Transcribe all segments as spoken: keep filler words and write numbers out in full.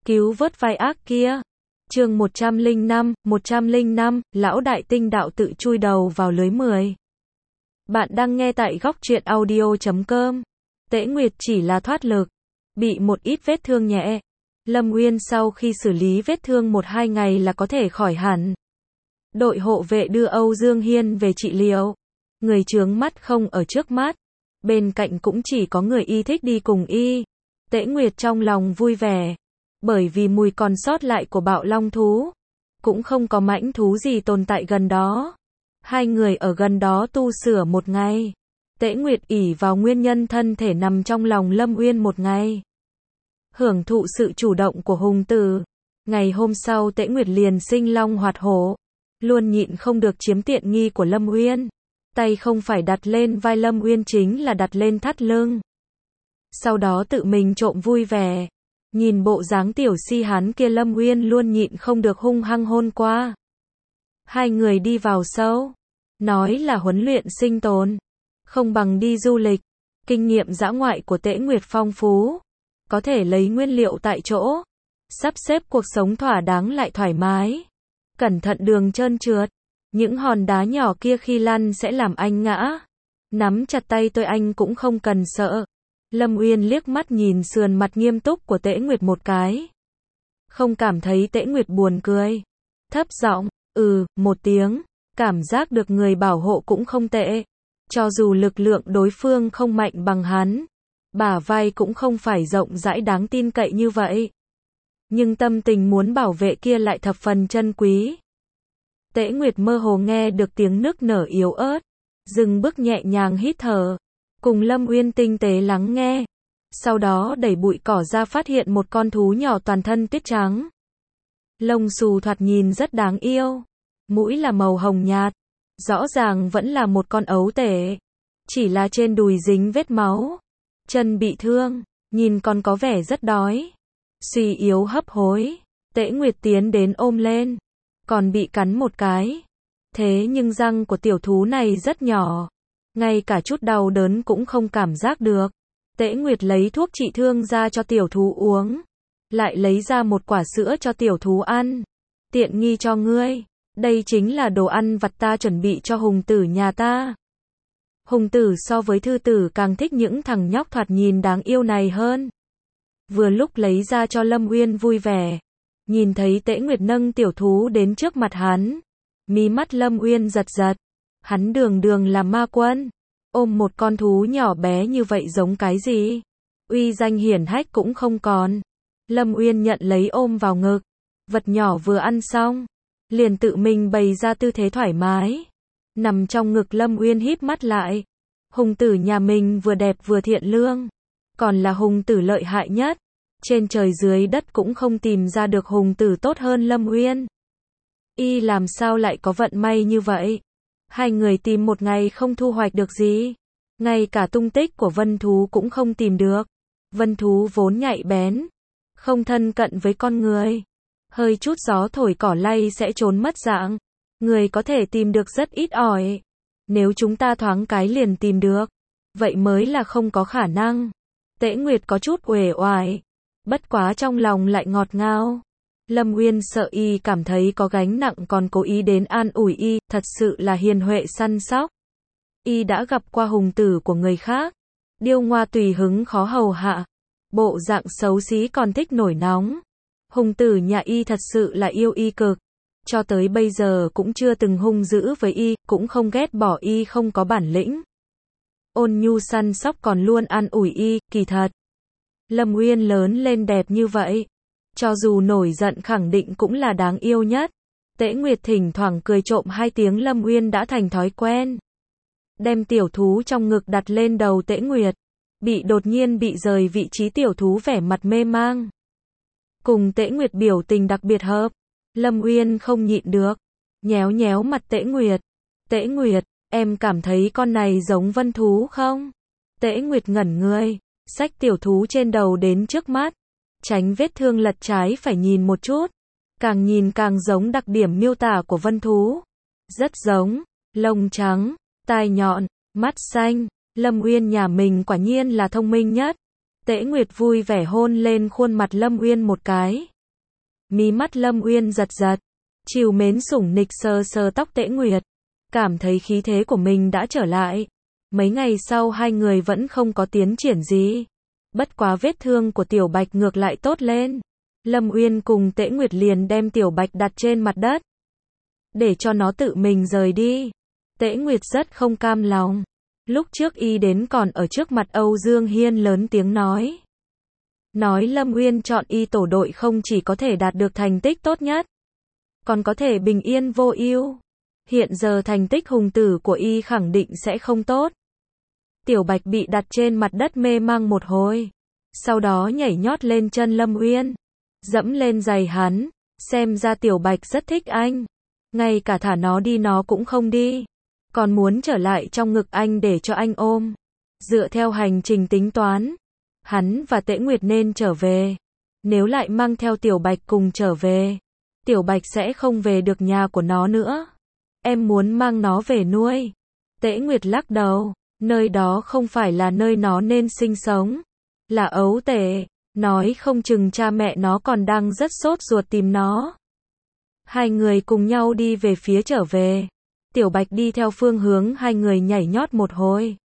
cứu vớt vai ác kia. Chương một trăm lẻ năm, một trăm lẻ năm, lão đại tinh đạo tự chui đầu vào lưới mười. Bạn đang nghe tại góc truyện audio chấm com. Tễ Nguyệt chỉ là thoát lực, bị một ít vết thương nhẹ. Lâm Uyên sau khi xử lý vết thương một hai ngày là có thể khỏi hẳn. Đội hộ vệ đưa Âu Dương Hiên về trị liệu. Người chướng mắt không ở trước mắt. Bên cạnh cũng chỉ có người y thích đi cùng y. Tễ Nguyệt trong lòng vui vẻ. Bởi vì mùi còn sót lại của bạo long thú. Cũng không có mãnh thú gì tồn tại gần đó. Hai người ở gần đó tu sửa một ngày. Tễ Nguyệt ỷ vào nguyên nhân thân thể nằm trong lòng Lâm Uyên một ngày. Hưởng thụ sự chủ động của hùng tử. Ngày hôm sau Tễ Nguyệt liền sinh long hoạt hổ. Luôn nhịn không được chiếm tiện nghi của Lâm Uyên. Tay không phải đặt lên vai Lâm Uyên chính là đặt lên thắt lưng. Sau đó tự mình trộm vui vẻ. Nhìn bộ dáng tiểu si hán kia Lâm Uyên luôn nhịn không được hung hăng hôn qua. Hai người đi vào sâu. Nói là huấn luyện sinh tồn. Không bằng đi du lịch. Kinh nghiệm dã ngoại của Tễ Nguyệt phong phú. Có thể lấy nguyên liệu tại chỗ. Sắp xếp cuộc sống thỏa đáng lại thoải mái. Cẩn thận đường trơn trượt. Những hòn đá nhỏ kia khi lăn sẽ làm anh ngã. Nắm chặt tay tôi anh cũng không cần sợ. Lâm Uyên liếc mắt nhìn sườn mặt nghiêm túc của Tễ Nguyệt một cái. Không cảm thấy Tễ Nguyệt buồn cười. Thấp giọng, ừ, một tiếng. Cảm giác được người bảo hộ cũng không tệ. Cho dù lực lượng đối phương không mạnh bằng hắn. Bả vai cũng không phải rộng rãi đáng tin cậy như vậy. Nhưng tâm tình muốn bảo vệ kia lại thập phần chân quý. Tễ Nguyệt mơ hồ nghe được tiếng nức nở yếu ớt. Dừng bước nhẹ nhàng hít thở. Cùng Lâm Uyên tinh tế lắng nghe. Sau đó đẩy bụi cỏ ra phát hiện một con thú nhỏ toàn thân tuyết trắng. Lông xù thoạt nhìn rất đáng yêu. Mũi là màu hồng nhạt. Rõ ràng vẫn là một con ấu tể. Chỉ là trên đùi dính vết máu. Chân bị thương. Nhìn còn có vẻ rất đói. Suy yếu hấp hối. Tễ Nguyệt tiến đến ôm lên. Còn bị cắn một cái. Thế nhưng răng của tiểu thú này rất nhỏ. Ngay cả chút đau đớn cũng không cảm giác được. Tễ Nguyệt lấy thuốc trị thương ra cho tiểu thú uống. Lại lấy ra một quả sữa cho tiểu thú ăn. Tiện nghi cho ngươi. Đây chính là đồ ăn vặt ta chuẩn bị cho hùng tử nhà ta. Hùng tử so với thư tử càng thích những thằng nhóc thoạt nhìn đáng yêu này hơn. Vừa lúc lấy ra cho Lâm Uyên vui vẻ. Nhìn thấy Tễ Nguyệt nâng tiểu thú đến trước mặt hắn. Mí mắt Lâm Uyên giật giật. Hắn đường đường là ma quân. Ôm một con thú nhỏ bé như vậy giống cái gì? Uy danh hiển hách cũng không còn. Lâm Uyên nhận lấy ôm vào ngực. Vật nhỏ vừa ăn xong. Liền tự mình bày ra tư thế thoải mái. Nằm trong ngực Lâm Uyên híp mắt lại. Hùng tử nhà mình vừa đẹp vừa thiện lương. Còn là hùng tử lợi hại nhất. Trên trời dưới đất cũng không tìm ra được hùng tử tốt hơn Lâm Uyên. Y làm sao lại có vận may như vậy? Hai người tìm một ngày không thu hoạch được gì. Ngay cả tung tích của vân thú cũng không tìm được. Vân thú vốn nhạy bén. Không thân cận với con người. Hơi chút gió thổi cỏ lay sẽ trốn mất dạng. Người có thể tìm được rất ít ỏi. Nếu chúng ta thoáng cái liền tìm được. Vậy mới là không có khả năng. Tễ Nguyệt có chút uể oải. Bất quá trong lòng lại ngọt ngào. Lâm Uyên sợ y cảm thấy có gánh nặng còn cố ý đến an ủi y, thật sự là hiền huệ săn sóc. Y đã gặp qua hùng tử của người khác. Điêu ngoa tùy hứng khó hầu hạ. Bộ dạng xấu xí còn thích nổi nóng. Hùng tử nhà y thật sự là yêu y cực. Cho tới bây giờ cũng chưa từng hung dữ với y, cũng không ghét bỏ y không có bản lĩnh. Ôn nhu săn sóc còn luôn an ủi y, kỳ thật. Lâm Uyên lớn lên đẹp như vậy. Cho dù nổi giận khẳng định cũng là đáng yêu nhất. Tễ Nguyệt thỉnh thoảng cười trộm hai tiếng Lâm Uyên đã thành thói quen. Đem tiểu thú trong ngực đặt lên đầu Tễ Nguyệt. Bị đột nhiên bị rời vị trí tiểu thú vẻ mặt mê mang. Cùng Tễ Nguyệt biểu tình đặc biệt hợp. Lâm Uyên không nhịn được. Nhéo nhéo mặt Tễ Nguyệt. Tễ Nguyệt, em cảm thấy con này giống vân thú không? Tễ Nguyệt ngẩn người. Xách tiểu thú trên đầu đến trước mắt. Tránh vết thương lật trái phải nhìn một chút. Càng nhìn càng giống đặc điểm miêu tả của vân thú. Rất giống. Lông trắng, tai nhọn, mắt xanh. Lâm Uyên nhà mình quả nhiên là thông minh nhất. Tễ Nguyệt vui vẻ hôn lên khuôn mặt Lâm Uyên một cái. Mí mắt Lâm Uyên giật giật, trìu mến sủng nịch sờ sờ tóc Tễ Nguyệt, cảm thấy khí thế của mình đã trở lại. Mấy ngày sau hai người vẫn không có tiến triển gì. Bất quá vết thương của Tiểu Bạch ngược lại tốt lên. Lâm Uyên cùng Tễ Nguyệt liền đem Tiểu Bạch đặt trên mặt đất, để cho nó tự mình rời đi. Tễ Nguyệt rất không cam lòng. Lúc trước y đến còn ở trước mặt Âu Dương Hiên lớn tiếng nói. Nói Lâm Uyên chọn y tổ đội không chỉ có thể đạt được thành tích tốt nhất, còn có thể bình yên vô ưu. Hiện giờ thành tích hùng tử của y khẳng định sẽ không tốt. Tiểu Bạch bị đặt trên mặt đất mê mang một hồi, sau đó nhảy nhót lên chân Lâm Uyên, dẫm lên giày hắn, xem ra Tiểu Bạch rất thích anh. Ngay cả thả nó đi nó cũng không đi, còn muốn trở lại trong ngực anh để cho anh ôm. Dựa theo hành trình tính toán, hắn và Tễ Nguyệt nên trở về. Nếu lại mang theo Tiểu Bạch cùng trở về, Tiểu Bạch sẽ không về được nhà của nó nữa. Em muốn mang nó về nuôi. Tễ Nguyệt lắc đầu, nơi đó không phải là nơi nó nên sinh sống. Là ấu tể, nói không chừng cha mẹ nó còn đang rất sốt ruột tìm nó. Hai người cùng nhau đi về phía trở về. Tiểu Bạch đi theo phương hướng hai người nhảy nhót một hồi.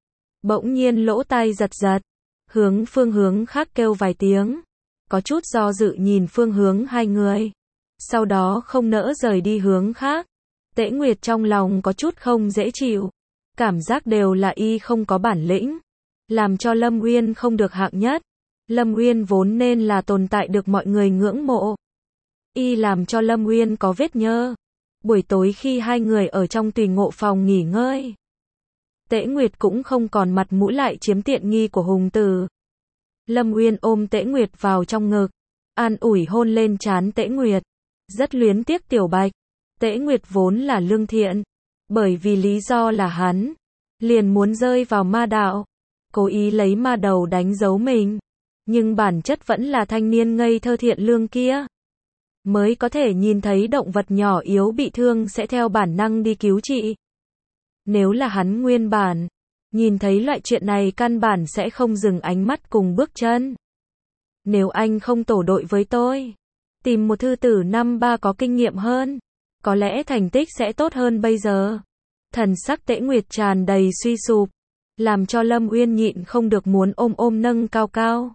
Bỗng nhiên lỗ tai giật giật, hướng phương hướng khác kêu vài tiếng. Có chút do dự nhìn phương hướng hai người, sau đó không nỡ rời đi hướng khác. Tễ Nguyệt trong lòng có chút không dễ chịu. Cảm giác đều là y không có bản lĩnh, làm cho Lâm Uyên không được hạng nhất. Lâm Uyên vốn nên là tồn tại được mọi người ngưỡng mộ. Y làm cho Lâm Uyên có vết nhơ. Buổi tối khi hai người ở trong tùy ngộ phòng nghỉ ngơi, Tễ Nguyệt cũng không còn mặt mũi lại chiếm tiện nghi của hùng tử. Lâm Uyên ôm Tễ Nguyệt vào trong ngực, an ủi hôn lên trán Tễ Nguyệt. Rất luyến tiếc Tiểu Bạch. Tễ Nguyệt vốn là lương thiện, bởi vì lý do là hắn liền muốn rơi vào ma đạo, cố ý lấy ma đầu đánh dấu mình, nhưng bản chất vẫn là thanh niên ngây thơ thiện lương kia, mới có thể nhìn thấy động vật nhỏ yếu bị thương sẽ theo bản năng đi cứu trị. Nếu là hắn nguyên bản, nhìn thấy loại chuyện này căn bản sẽ không dừng ánh mắt cùng bước chân. Nếu anh không tổ đội với tôi, tìm một thư tử năm ba có kinh nghiệm hơn, có lẽ thành tích sẽ tốt hơn bây giờ. Thần sắc Tễ Nguyệt tràn đầy suy sụp, làm cho Lâm Uyên nhịn không được muốn ôm ôm nâng cao cao.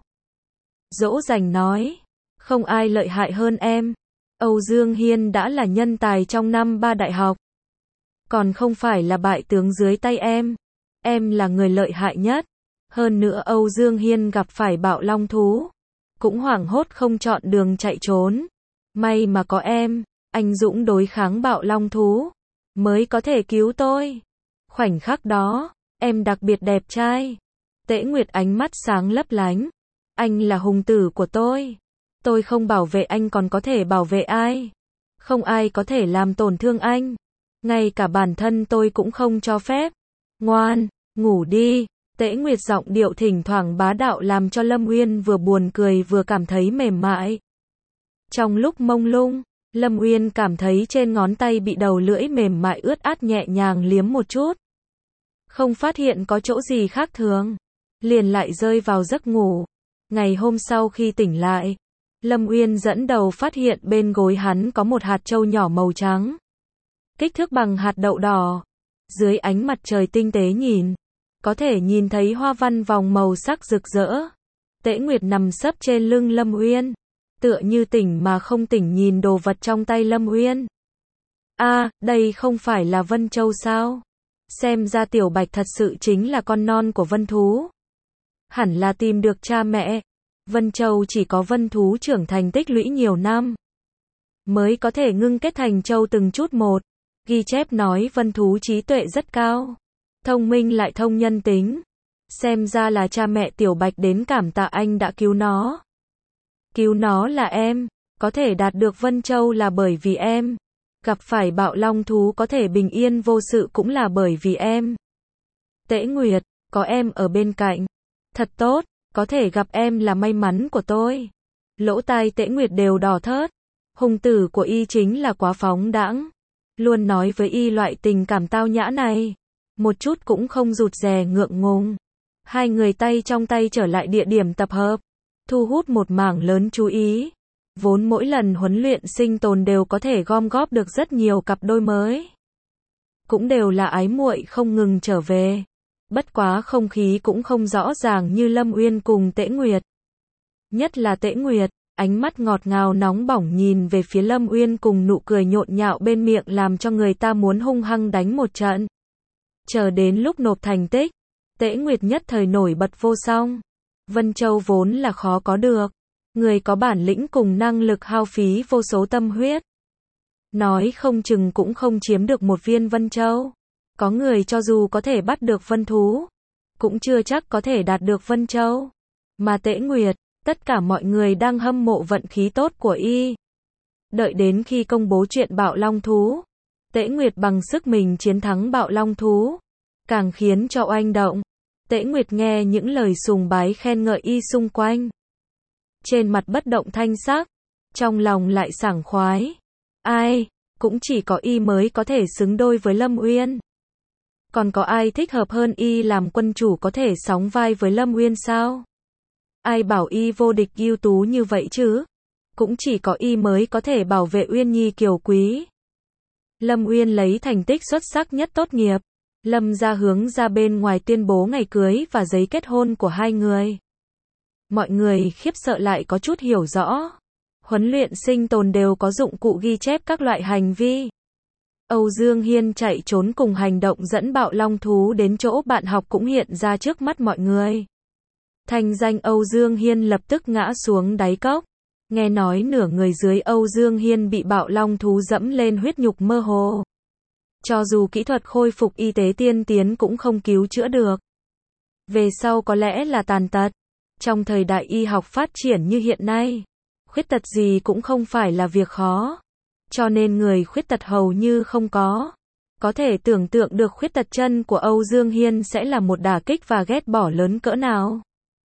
Dỗ dành nói, không ai lợi hại hơn em. Âu Dương Hiên đã là nhân tài trong năm ba đại học, còn không phải là bại tướng dưới tay em. Em là người lợi hại nhất. Hơn nữa Âu Dương Hiên gặp phải bạo long thú, cũng hoảng hốt không chọn đường chạy trốn. May mà có em, anh dũng đối kháng bạo long thú, mới có thể cứu tôi. Khoảnh khắc đó, em đặc biệt đẹp trai. Tễ Nguyệt ánh mắt sáng lấp lánh. Anh là hùng tử của tôi. Tôi không bảo vệ anh còn có thể bảo vệ ai? Không ai có thể làm tổn thương anh. Ngay cả bản thân tôi cũng không cho phép. Ngoan, ngủ đi. Tễ Nguyệt giọng điệu thỉnh thoảng bá đạo làm cho Lâm Uyên vừa buồn cười vừa cảm thấy mềm mại. Trong lúc mông lung, Lâm Uyên cảm thấy trên ngón tay bị đầu lưỡi mềm mại ướt át nhẹ nhàng liếm một chút. Không phát hiện có chỗ gì khác thường, liền lại rơi vào giấc ngủ. Ngày hôm sau khi tỉnh lại, Lâm Uyên dẫn đầu phát hiện bên gối hắn có một hạt châu nhỏ màu trắng, kích thước bằng hạt đậu đỏ. Dưới ánh mặt trời tinh tế nhìn, có thể nhìn thấy hoa văn vòng màu sắc rực rỡ. Tễ Nguyệt nằm sấp trên lưng Lâm Uyên, tựa như tỉnh mà không tỉnh nhìn đồ vật trong tay Lâm Uyên. A, à, đây không phải là Vân Châu sao? Xem ra Tiểu Bạch thật sự chính là con non của Vân Thú. Hẳn là tìm được cha mẹ. Vân Châu chỉ có Vân Thú trưởng thành tích lũy nhiều năm, mới có thể ngưng kết thành châu từng chút một. Ghi chép nói Vân Thú trí tuệ rất cao, thông minh lại thông nhân tính. Xem ra là cha mẹ Tiểu Bạch đến cảm tạ anh đã cứu nó. Cứu nó là em, có thể đạt được Vân Châu là bởi vì em. Gặp phải bạo long thú có thể bình yên vô sự cũng là bởi vì em. Tễ Nguyệt, có em ở bên cạnh, thật tốt, có thể gặp em là may mắn của tôi. Lỗ tai Tễ Nguyệt đều đỏ thớt. Hùng tử của y chính là quá phóng đãng, luôn nói với y loại tình cảm tao nhã này, một chút cũng không rụt rè ngượng ngùng. Hai người tay trong tay trở lại địa điểm tập hợp, thu hút một mảng lớn chú ý. Vốn mỗi lần huấn luyện sinh tồn đều có thể gom góp được rất nhiều cặp đôi mới. Cũng đều là ái muội không ngừng trở về. Bất quá không khí cũng không rõ ràng như Lâm Uyên cùng Tễ Nguyệt. Nhất là Tễ Nguyệt, ánh mắt ngọt ngào nóng bỏng nhìn về phía Lâm Uyên cùng nụ cười nhộn nhạo bên miệng làm cho người ta muốn hung hăng đánh một trận. Chờ đến lúc nộp thành tích, Tễ Nguyệt nhất thời nổi bật vô song. Vân Châu vốn là khó có được. Người có bản lĩnh cùng năng lực hao phí vô số tâm huyết. Nói không chừng cũng không chiếm được một viên Vân Châu. Có người cho dù có thể bắt được Vân Thú, cũng chưa chắc có thể đạt được Vân Châu. Mà Tễ Nguyệt, tất cả mọi người đang hâm mộ vận khí tốt của y. Đợi đến khi công bố chuyện Bạo Long Thú, Tễ Nguyệt bằng sức mình chiến thắng Bạo Long Thú, càng khiến cho oanh động. Tễ Nguyệt nghe những lời sùng bái khen ngợi y xung quanh. Trên mặt bất động thanh sắc, trong lòng lại sảng khoái. Ai, cũng chỉ có y mới có thể xứng đôi với Lâm Uyên. Còn có ai thích hợp hơn y làm quân chủ có thể sóng vai với Lâm Uyên sao? Ai bảo y vô địch ưu tú như vậy chứ? Cũng chỉ có y mới có thể bảo vệ Uyên Nhi kiều quý. Lâm Uyên lấy thành tích xuất sắc nhất tốt nghiệp. Lâm gia hướng ra bên ngoài tuyên bố ngày cưới và giấy kết hôn của hai người. Mọi người khiếp sợ lại có chút hiểu rõ. Huấn luyện sinh tồn đều có dụng cụ ghi chép các loại hành vi. Âu Dương Hiên chạy trốn cùng hành động dẫn Bạo Long Thú đến chỗ bạn học cũng hiện ra trước mắt mọi người. Thành danh Âu Dương Hiên lập tức ngã xuống đáy cốc. Nghe nói nửa người dưới Âu Dương Hiên bị Bạo Long Thú dẫm lên huyết nhục mơ hồ. Cho dù kỹ thuật khôi phục y tế tiên tiến cũng không cứu chữa được. Về sau có lẽ là tàn tật. Trong thời đại y học phát triển như hiện nay, khuyết tật gì cũng không phải là việc khó. Cho nên người khuyết tật hầu như không có. Có thể tưởng tượng được khuyết tật chân của Âu Dương Hiên sẽ là một đả kích và ghét bỏ lớn cỡ nào.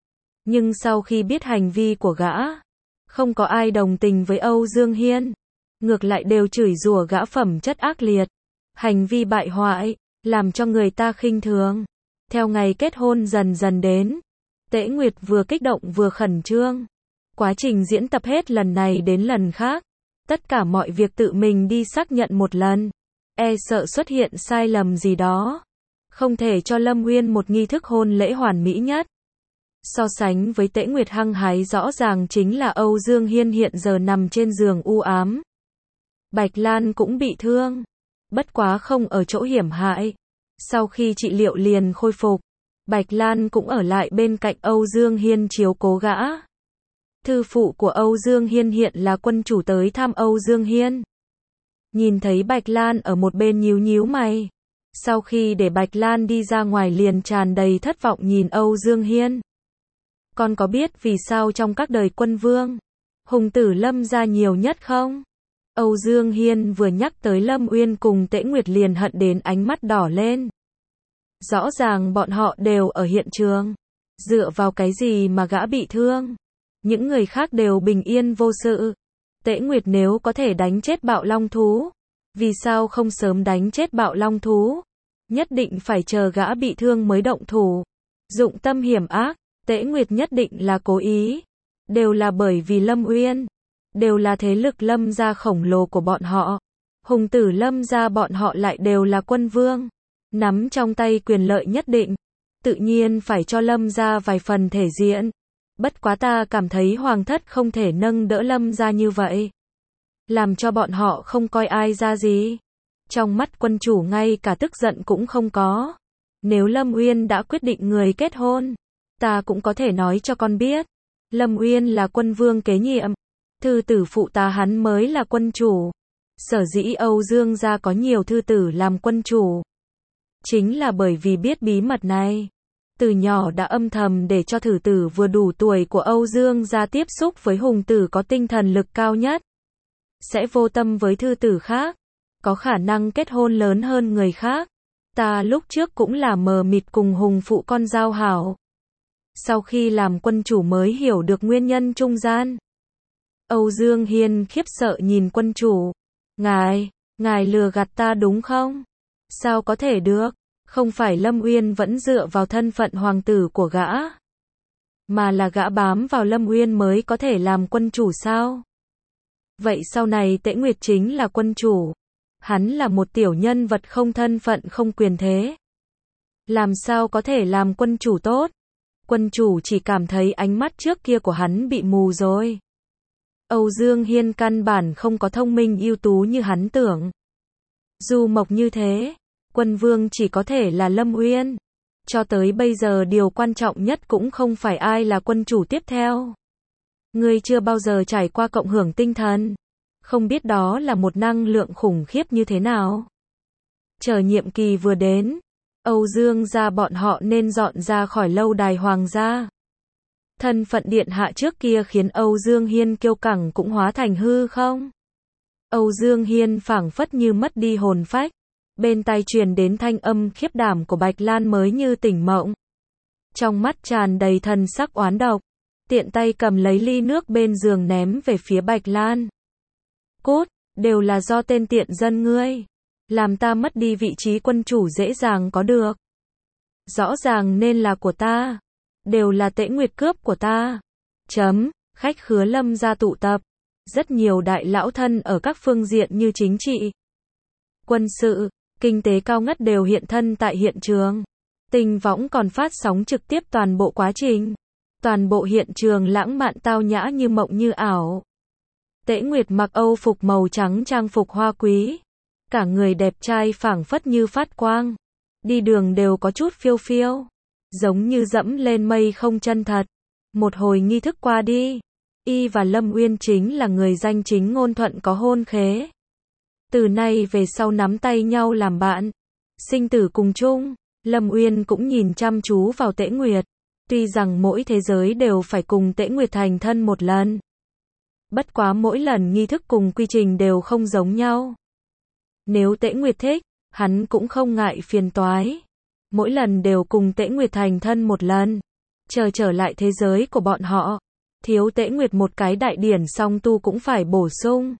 Nhưng sau khi biết hành vi của gã, không có ai đồng tình với Âu Dương Hiên. Ngược lại đều chửi rủa gã phẩm chất ác liệt, hành vi bại hoại, làm cho người ta khinh thường. Theo ngày kết hôn dần dần đến, Tễ Nguyệt vừa kích động vừa khẩn trương. Quá trình diễn tập hết lần này đến lần khác. Tất cả mọi việc tự mình đi xác nhận một lần. E sợ xuất hiện sai lầm gì đó. Không thể cho Lâm Uyên một nghi thức hôn lễ hoàn mỹ nhất. So sánh với Tễ Nguyệt hăng hái rõ ràng chính là Âu Dương Hiên hiện giờ nằm trên giường u ám. Bạch Lan cũng bị thương. Bất quá không ở chỗ hiểm hại. Sau khi trị liệu liền khôi phục. Bạch Lan cũng ở lại bên cạnh Âu Dương Hiên chiếu cố gã. Thư phụ của Âu Dương Hiên hiện là quân chủ tới thăm Âu Dương Hiên. Nhìn thấy Bạch Lan ở một bên nhíu nhíu mày. Sau khi để Bạch Lan đi ra ngoài liền tràn đầy thất vọng nhìn Âu Dương Hiên. Con có biết vì sao trong các đời quân vương, hùng tử Lâm gia nhiều nhất không? Âu Dương Hiên vừa nhắc tới Lâm Uyên cùng Tễ Nguyệt liền hận đến ánh mắt đỏ lên. Rõ ràng bọn họ đều ở hiện trường. Dựa vào cái gì mà gã bị thương? Những người khác đều bình yên vô sự. Tễ Nguyệt nếu có thể đánh chết Bạo Long Thú, vì sao không sớm đánh chết Bạo Long Thú? Nhất định phải chờ gã bị thương mới động thủ. Dụng tâm hiểm ác, Tễ Nguyệt nhất định là cố ý. Đều là bởi vì Lâm Uyên. Đều là thế lực Lâm gia khổng lồ của bọn họ. Hùng tử Lâm gia bọn họ lại đều là quân vương. Nắm trong tay quyền lợi nhất định. Tự nhiên phải cho Lâm gia vài phần thể diện. Bất quá ta cảm thấy hoàng thất không thể nâng đỡ Lâm gia như vậy. Làm cho bọn họ không coi ai ra gì. Trong mắt quân chủ ngay cả tức giận cũng không có. Nếu Lâm Uyên đã quyết định người kết hôn, ta cũng có thể nói cho con biết. Lâm Uyên là quân vương kế nhiệm. Thư tử phụ ta hắn mới là quân chủ. Sở dĩ Âu Dương gia có nhiều thư tử làm quân chủ. Chính là bởi vì biết bí mật này. Từ nhỏ đã âm thầm để cho thử tử vừa đủ tuổi của Âu Dương gia tiếp xúc với hùng tử có tinh thần lực cao nhất. Sẽ vô tâm với thư tử khác. Có khả năng kết hôn lớn hơn người khác. Ta lúc trước cũng là mờ mịt cùng hùng phụ con giao hảo. Sau khi làm quân chủ mới hiểu được nguyên nhân trung gian. Âu Dương Hiên khiếp sợ nhìn quân chủ. Ngài, ngài lừa gạt ta đúng không? Sao có thể được? Không phải Lâm Uyên vẫn dựa vào thân phận hoàng tử của gã. Mà là gã bám vào Lâm Uyên mới có thể làm quân chủ sao? Vậy sau này Tễ Nguyệt chính là quân chủ. Hắn là một tiểu nhân vật không thân phận không quyền thế. Làm sao có thể làm quân chủ tốt? Quân chủ chỉ cảm thấy ánh mắt trước kia của hắn bị mù rồi. Âu Dương Hiên căn bản không có thông minh ưu tú như hắn tưởng. Du mộc như thế, quân vương chỉ có thể là Lâm Uyên. Cho tới bây giờ điều quan trọng nhất cũng không phải ai là quân chủ tiếp theo. Ngươi chưa bao giờ trải qua cộng hưởng tinh thần. Không biết đó là một năng lượng khủng khiếp như thế nào. Chờ nhiệm kỳ vừa đến, Âu Dương gia bọn họ nên dọn ra khỏi lâu đài hoàng gia. Thân phận điện hạ trước kia khiến Âu Dương Hiên kiêu căng cũng hóa thành hư không. Âu Dương Hiên phảng phất như mất đi hồn phách. Bên tai truyền đến thanh âm khiếp đảm của Bạch Lan mới như tỉnh mộng. Trong mắt tràn đầy thần sắc oán độc. Tiện tay cầm lấy ly nước bên giường ném về phía Bạch Lan. Cút, đều là do tên tiện dân ngươi. Làm ta mất đi vị trí quân chủ dễ dàng có được. Rõ ràng nên là của ta. Đều là Tễ Nguyệt cướp của ta. Chấm, khách khứa Lâm gia tụ tập. Rất nhiều đại lão thân ở các phương diện như chính trị, quân sự, kinh tế cao ngất đều hiện thân tại hiện trường. Tinh võng còn phát sóng trực tiếp toàn bộ quá trình. Toàn bộ hiện trường lãng mạn tao nhã như mộng như ảo. Tễ Nguyệt mặc Âu phục màu trắng trang phục hoa quý. Cả người đẹp trai phảng phất như phát quang. Đi đường đều có chút phiêu phiêu. Giống như dẫm lên mây không chân thật. Một hồi nghi thức qua đi. Y và Lâm Uyên chính là người danh chính ngôn thuận có hôn khế. Từ nay về sau nắm tay nhau làm bạn. Sinh tử cùng chung. Lâm Uyên cũng nhìn chăm chú vào Tễ Nguyệt. Tuy rằng mỗi thế giới đều phải cùng Tễ Nguyệt thành thân một lần. Bất quá mỗi lần nghi thức cùng quy trình đều không giống nhau. Nếu Tễ Nguyệt thích, hắn cũng không ngại phiền toái. Mỗi lần đều cùng Tễ Nguyệt thành thân một lần. Chờ trở lại thế giới của bọn họ. Thiếu Tễ Nguyệt một cái đại điển song tu cũng phải bổ sung.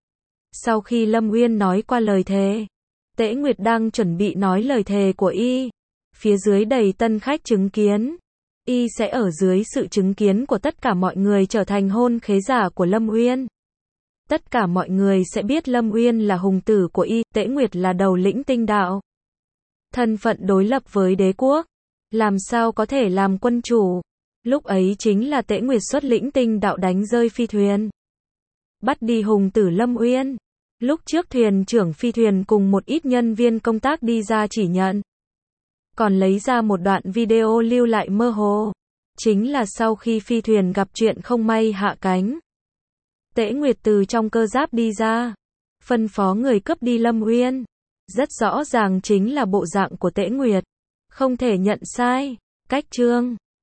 Sau khi Lâm Uyên nói qua lời thề, Tễ Nguyệt đang chuẩn bị nói lời thề của y. Phía dưới đầy tân khách chứng kiến. Y sẽ ở dưới sự chứng kiến của tất cả mọi người trở thành hôn khế giả của Lâm Uyên. Tất cả mọi người sẽ biết Lâm Uyên là hùng tử của y, Tễ Nguyệt là đầu lĩnh tinh đạo. Thân phận đối lập với đế quốc. Làm sao có thể làm quân chủ? Lúc ấy chính là Tễ Nguyệt xuất lĩnh tinh đạo đánh rơi phi thuyền. Bắt đi hùng tử Lâm Uyên. Lúc trước thuyền trưởng phi thuyền cùng một ít nhân viên công tác đi ra chỉ nhận. Còn lấy ra một đoạn video lưu lại mơ hồ. Chính là sau khi phi thuyền gặp chuyện không may hạ cánh. Tễ Nguyệt từ trong cơ giáp đi ra. Phân phó người cướp đi Lâm Uyên. Rất rõ ràng chính là bộ dạng của Tễ Nguyệt. Không thể nhận sai. Cách chương